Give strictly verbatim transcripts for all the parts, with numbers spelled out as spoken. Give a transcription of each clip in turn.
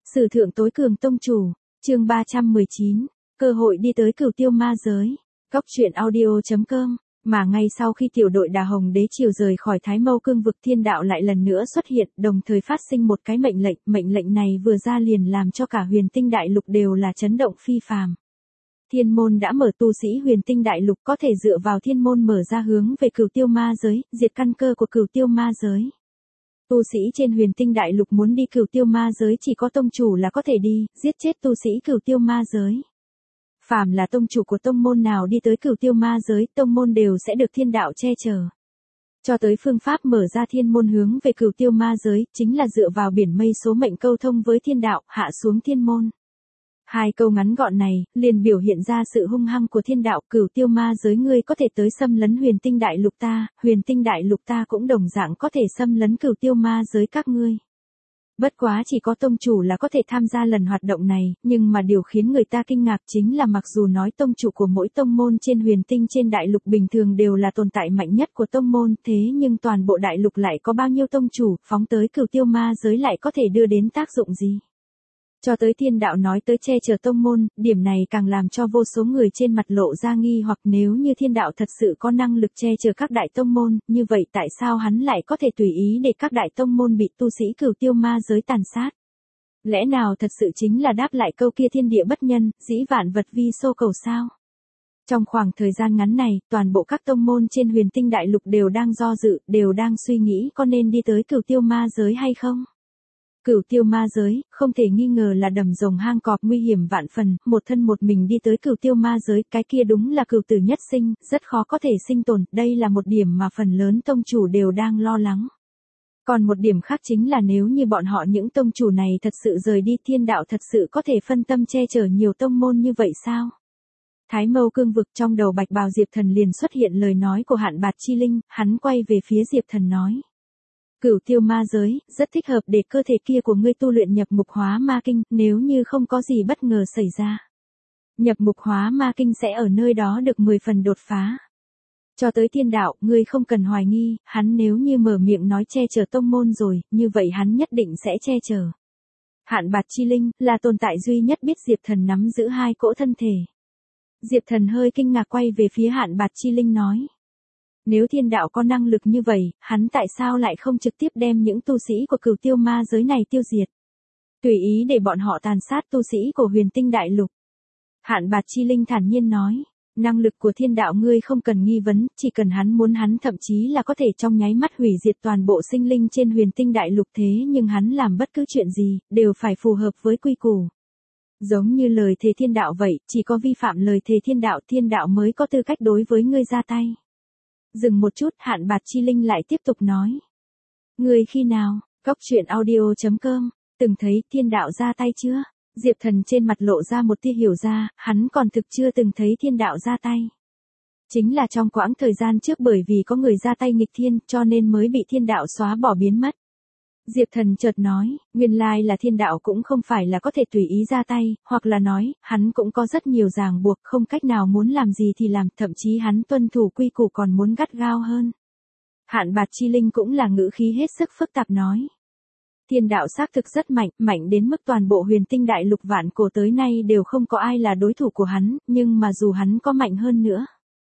Sử thượng tối cường tông chủ, chương ba trăm mười chín, cơ hội đi tới cửu tiêu ma giới. Góc truyện audio chấm com, mà ngay sau khi tiểu đội Đà Hồng Đế Triều rời khỏi Thái Mâu Cương vực, thiên đạo lại lần nữa xuất hiện, đồng thời phát sinh một cái mệnh lệnh, mệnh lệnh này vừa ra liền làm cho cả Huyền Tinh Đại Lục đều là chấn động phi phàm. Thiên môn đã mở, tu sĩ Huyền Tinh Đại Lục có thể dựa vào thiên môn mở ra hướng về cửu tiêu ma giới, diệt căn cơ của cửu tiêu ma giới. Tu sĩ trên Huyền Tinh Đại Lục muốn đi cửu tiêu ma giới chỉ có tông chủ là có thể đi, giết chết tu sĩ cửu tiêu ma giới. Phàm là tông chủ của tông môn nào đi tới cửu tiêu ma giới, tông môn đều sẽ được thiên đạo che chở. Cho tới phương pháp mở ra thiên môn hướng về cửu tiêu ma giới, chính là dựa vào biển mây số mệnh câu thông với thiên đạo, hạ xuống thiên môn. Hai câu ngắn gọn này, liền biểu hiện ra sự hung hăng của thiên đạo. Cửu tiêu ma giới ngươi có thể tới xâm lấn Huyền Tinh Đại Lục ta, Huyền Tinh Đại Lục ta cũng đồng dạng có thể xâm lấn cửu tiêu ma giới các ngươi. Bất quá chỉ có tông chủ là có thể tham gia lần hoạt động này, nhưng mà điều khiến người ta kinh ngạc chính là mặc dù nói tông chủ của mỗi tông môn trên huyền tinh trên đại lục bình thường đều là tồn tại mạnh nhất của tông môn, thế nhưng toàn bộ đại lục lại có bao nhiêu tông chủ, phóng tới cửu tiêu ma giới lại có thể đưa đến tác dụng gì? Cho tới thiên đạo nói tới che chở tông môn, điểm này càng làm cho vô số người trên mặt lộ ra nghi hoặc, nếu như thiên đạo thật sự có năng lực che chở các đại tông môn, như vậy tại sao hắn lại có thể tùy ý để các đại tông môn bị tu sĩ cửu tiêu ma giới tàn sát? Lẽ nào thật sự chính là đáp lại câu kia thiên địa bất nhân, dĩ vạn vật vi xô cầu sao? Trong khoảng thời gian ngắn này, toàn bộ các tông môn trên Huyền Tinh Đại Lục đều đang do dự, đều đang suy nghĩ có nên đi tới cửu tiêu ma giới hay không? Cửu tiêu ma giới, không thể nghi ngờ là đầm rồng hang cọp nguy hiểm vạn phần, một thân một mình đi tới cửu tiêu ma giới, cái kia đúng là cửu tử nhất sinh, rất khó có thể sinh tồn, đây là một điểm mà phần lớn tông chủ đều đang lo lắng. Còn một điểm khác chính là nếu như bọn họ những tông chủ này thật sự rời đi, thiên đạo thật sự có thể phân tâm che chở nhiều tông môn như vậy sao? Thái Mâu Cương vực, trong đầu Bạch Bào Diệp Thần liền xuất hiện lời nói của Hạn Bạt Chi Linh, hắn quay về phía Diệp Thần nói. Cửu tiêu ma giới, rất thích hợp để cơ thể kia của ngươi tu luyện nhập ngục hóa ma kinh, nếu như không có gì bất ngờ xảy ra. Nhập ngục hóa ma kinh sẽ ở nơi đó được mười phần đột phá. Cho tới thiên đạo, ngươi không cần hoài nghi, hắn nếu như mở miệng nói che chở tông môn rồi, như vậy hắn nhất định sẽ che chở. Hạn Bạt Chi Linh, là tồn tại duy nhất biết Diệp Thần nắm giữ hai cỗ thân thể. Diệp Thần hơi kinh ngạc quay về phía Hạn Bạt Chi Linh nói. Nếu thiên đạo có năng lực như vậy, hắn tại sao lại không trực tiếp đem những tu sĩ của cửu tiêu ma giới này tiêu diệt? Tùy ý để bọn họ tàn sát tu sĩ của Huyền Tinh Đại Lục. Hạn Bạt Chi Linh thản nhiên nói, năng lực của thiên đạo ngươi không cần nghi vấn, chỉ cần hắn muốn hắn thậm chí là có thể trong nháy mắt hủy diệt toàn bộ sinh linh trên Huyền Tinh Đại Lục, thế nhưng hắn làm bất cứ chuyện gì, đều phải phù hợp với quy củ. Giống như lời thề thiên đạo vậy, chỉ có vi phạm lời thề thiên đạo, thiên đạo mới có tư cách đối với ngươi ra tay. Dừng một chút, Hạn Bạt Chi Linh lại tiếp tục nói. Người khi nào, góc truyện audio chấm com, từng thấy thiên đạo ra tay chưa? Diệp Thần trên mặt lộ ra một tia hiểu ra, hắn còn thực chưa từng thấy thiên đạo ra tay. Chính là trong quãng thời gian trước bởi vì có người ra tay nghịch thiên cho nên mới bị thiên đạo xóa bỏ biến mất. Diệp Thần chợt nói, nguyên lai là thiên đạo cũng không phải là có thể tùy ý ra tay, hoặc là nói, hắn cũng có rất nhiều ràng buộc, không cách nào muốn làm gì thì làm, thậm chí hắn tuân thủ quy củ còn muốn gắt gao hơn. Hạn Bạt Chi Linh cũng là ngữ khí hết sức phức tạp nói. Thiên đạo xác thực rất mạnh, mạnh đến mức toàn bộ Huyền Tinh Đại Lục vạn cổ tới nay đều không có ai là đối thủ của hắn, nhưng mà dù hắn có mạnh hơn nữa.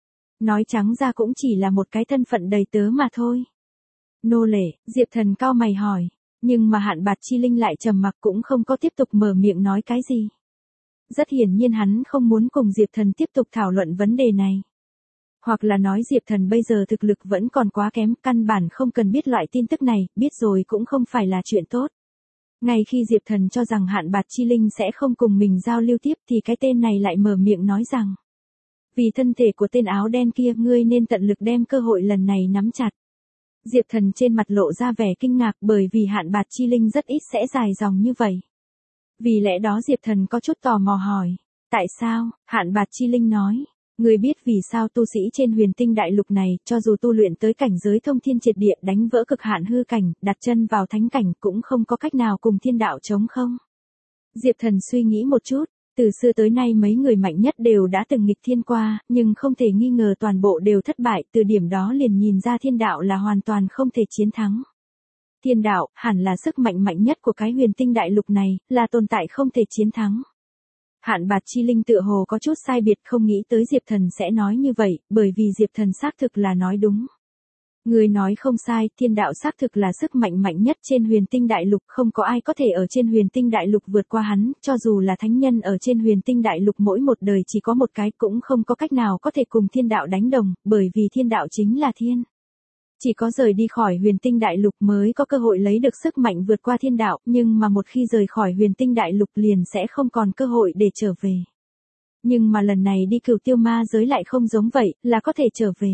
Nói trắng ra cũng chỉ là một cái thân phận đầy tớ mà thôi. Nô lệ, Diệp Thần cau mày hỏi, nhưng mà Hạn Bạt Chi Linh lại trầm mặc cũng không có tiếp tục mở miệng nói cái gì. Rất hiển nhiên hắn không muốn cùng Diệp Thần tiếp tục thảo luận vấn đề này. Hoặc là nói Diệp Thần bây giờ thực lực vẫn còn quá kém, căn bản không cần biết loại tin tức này, biết rồi cũng không phải là chuyện tốt. Ngay khi Diệp Thần cho rằng Hạn Bạt Chi Linh sẽ không cùng mình giao lưu tiếp thì cái tên này lại mở miệng nói rằng. Vì thân thể của tên áo đen kia ngươi nên tận lực đem cơ hội lần này nắm chặt. Diệp Thần trên mặt lộ ra vẻ kinh ngạc bởi vì Hạn Bạt Chi Linh rất ít sẽ dài dòng như vậy. Vì lẽ đó Diệp Thần có chút tò mò hỏi. Tại sao? Hạn Bạt Chi Linh nói. Người biết vì sao tu sĩ trên Huyền Tinh Đại Lục này, cho dù tu luyện tới cảnh giới thông thiên triệt địa đánh vỡ cực hạn hư cảnh, đặt chân vào thánh cảnh cũng không có cách nào cùng thiên đạo chống không? Diệp Thần suy nghĩ một chút. Từ xưa tới nay mấy người mạnh nhất đều đã từng nghịch thiên qua, nhưng không thể nghi ngờ toàn bộ đều thất bại, từ điểm đó liền nhìn ra thiên đạo là hoàn toàn không thể chiến thắng. Thiên đạo, hẳn là sức mạnh mạnh nhất của cái huyền tinh đại lục này, là tồn tại không thể chiến thắng. Hạn Bạt Chi Linh tựa hồ có chút sai biệt, không nghĩ tới Diệp Thần sẽ nói như vậy, bởi vì Diệp Thần xác thực là nói đúng. Người nói không sai, thiên đạo xác thực là sức mạnh mạnh nhất trên huyền tinh đại lục, không có ai có thể ở trên huyền tinh đại lục vượt qua hắn, cho dù là thánh nhân ở trên huyền tinh đại lục mỗi một đời chỉ có một cái cũng không có cách nào có thể cùng thiên đạo đánh đồng, bởi vì thiên đạo chính là thiên. Chỉ có rời đi khỏi huyền tinh đại lục mới có cơ hội lấy được sức mạnh vượt qua thiên đạo, nhưng mà một khi rời khỏi huyền tinh đại lục liền sẽ không còn cơ hội để trở về. Nhưng mà lần này đi Cửu Tiêu Ma giới lại không giống vậy, là có thể trở về.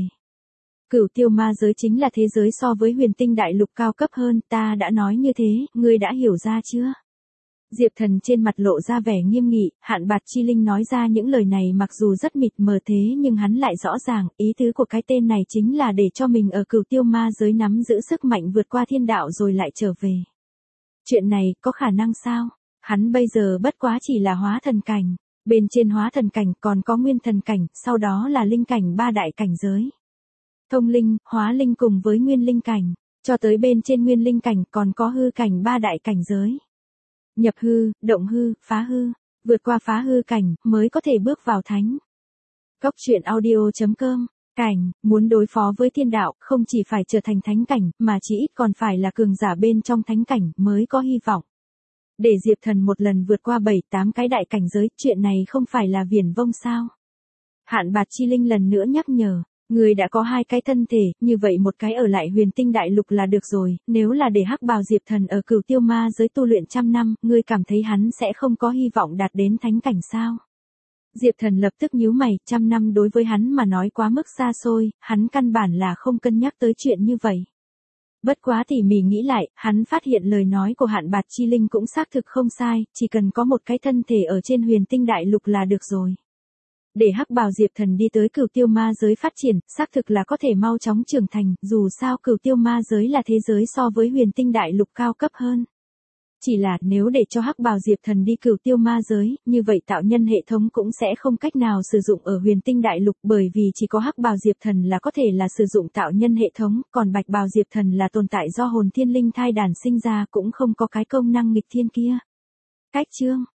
Cửu Tiêu Ma giới chính là thế giới so với huyền tinh đại lục cao cấp hơn, ta đã nói như thế, ngươi đã hiểu ra chưa? Diệp Thần trên mặt lộ ra vẻ nghiêm nghị, Hạn Bạt Chi Linh nói ra những lời này mặc dù rất mịt mờ thế nhưng hắn lại rõ ràng, ý tứ của cái tên này chính là để cho mình ở Cửu Tiêu Ma giới nắm giữ sức mạnh vượt qua thiên đạo rồi lại trở về. Chuyện này, có khả năng sao? Hắn bây giờ bất quá chỉ là hóa thần cảnh, bên trên hóa thần cảnh còn có nguyên thần cảnh, sau đó là linh cảnh ba đại cảnh giới. Thông linh, hóa linh cùng với nguyên linh cảnh, cho tới bên trên nguyên linh cảnh còn có hư cảnh ba đại cảnh giới. Nhập hư, động hư, phá hư, vượt qua phá hư cảnh mới có thể bước vào thánh. Cốc truyện audio chấm com, cảnh, muốn đối phó với thiên đạo không chỉ phải trở thành thánh cảnh mà chỉ ít còn phải là cường giả bên trong thánh cảnh mới có hy vọng. Để Diệp Thần một lần vượt qua bảy tám cái đại cảnh giới, chuyện này không phải là viển vông sao? Hạn Bạt Chi Linh lần nữa nhắc nhở. Người đã có hai cái thân thể, như vậy một cái ở lại huyền tinh đại lục là được rồi, nếu là để Hắc Bào Diệp Thần ở Cửu Tiêu Ma giới tu luyện trăm năm, ngươi cảm thấy hắn sẽ không có hy vọng đạt đến thánh cảnh sao? Diệp Thần lập tức nhíu mày, trăm năm đối với hắn mà nói quá mức xa xôi, hắn căn bản là không cân nhắc tới chuyện như vậy. Bất quá tỉ mỉ nghĩ lại, hắn phát hiện lời nói của Hạn Bạt Chi Linh cũng xác thực không sai, chỉ cần có một cái thân thể ở trên huyền tinh đại lục là được rồi. Để Hắc Bào Diệp Thần đi tới Cửu Tiêu Ma giới phát triển, xác thực là có thể mau chóng trưởng thành, dù sao Cửu Tiêu Ma giới là thế giới so với huyền tinh đại lục cao cấp hơn. Chỉ là nếu để cho Hắc Bào Diệp Thần đi Cửu Tiêu Ma giới, như vậy tạo nhân hệ thống cũng sẽ không cách nào sử dụng ở huyền tinh đại lục, bởi vì chỉ có Hắc Bào Diệp Thần là có thể là sử dụng tạo nhân hệ thống, còn Bạch Bào Diệp Thần là tồn tại do hồn thiên linh thai đản sinh ra cũng không có cái công năng nghịch thiên kia. Cách chương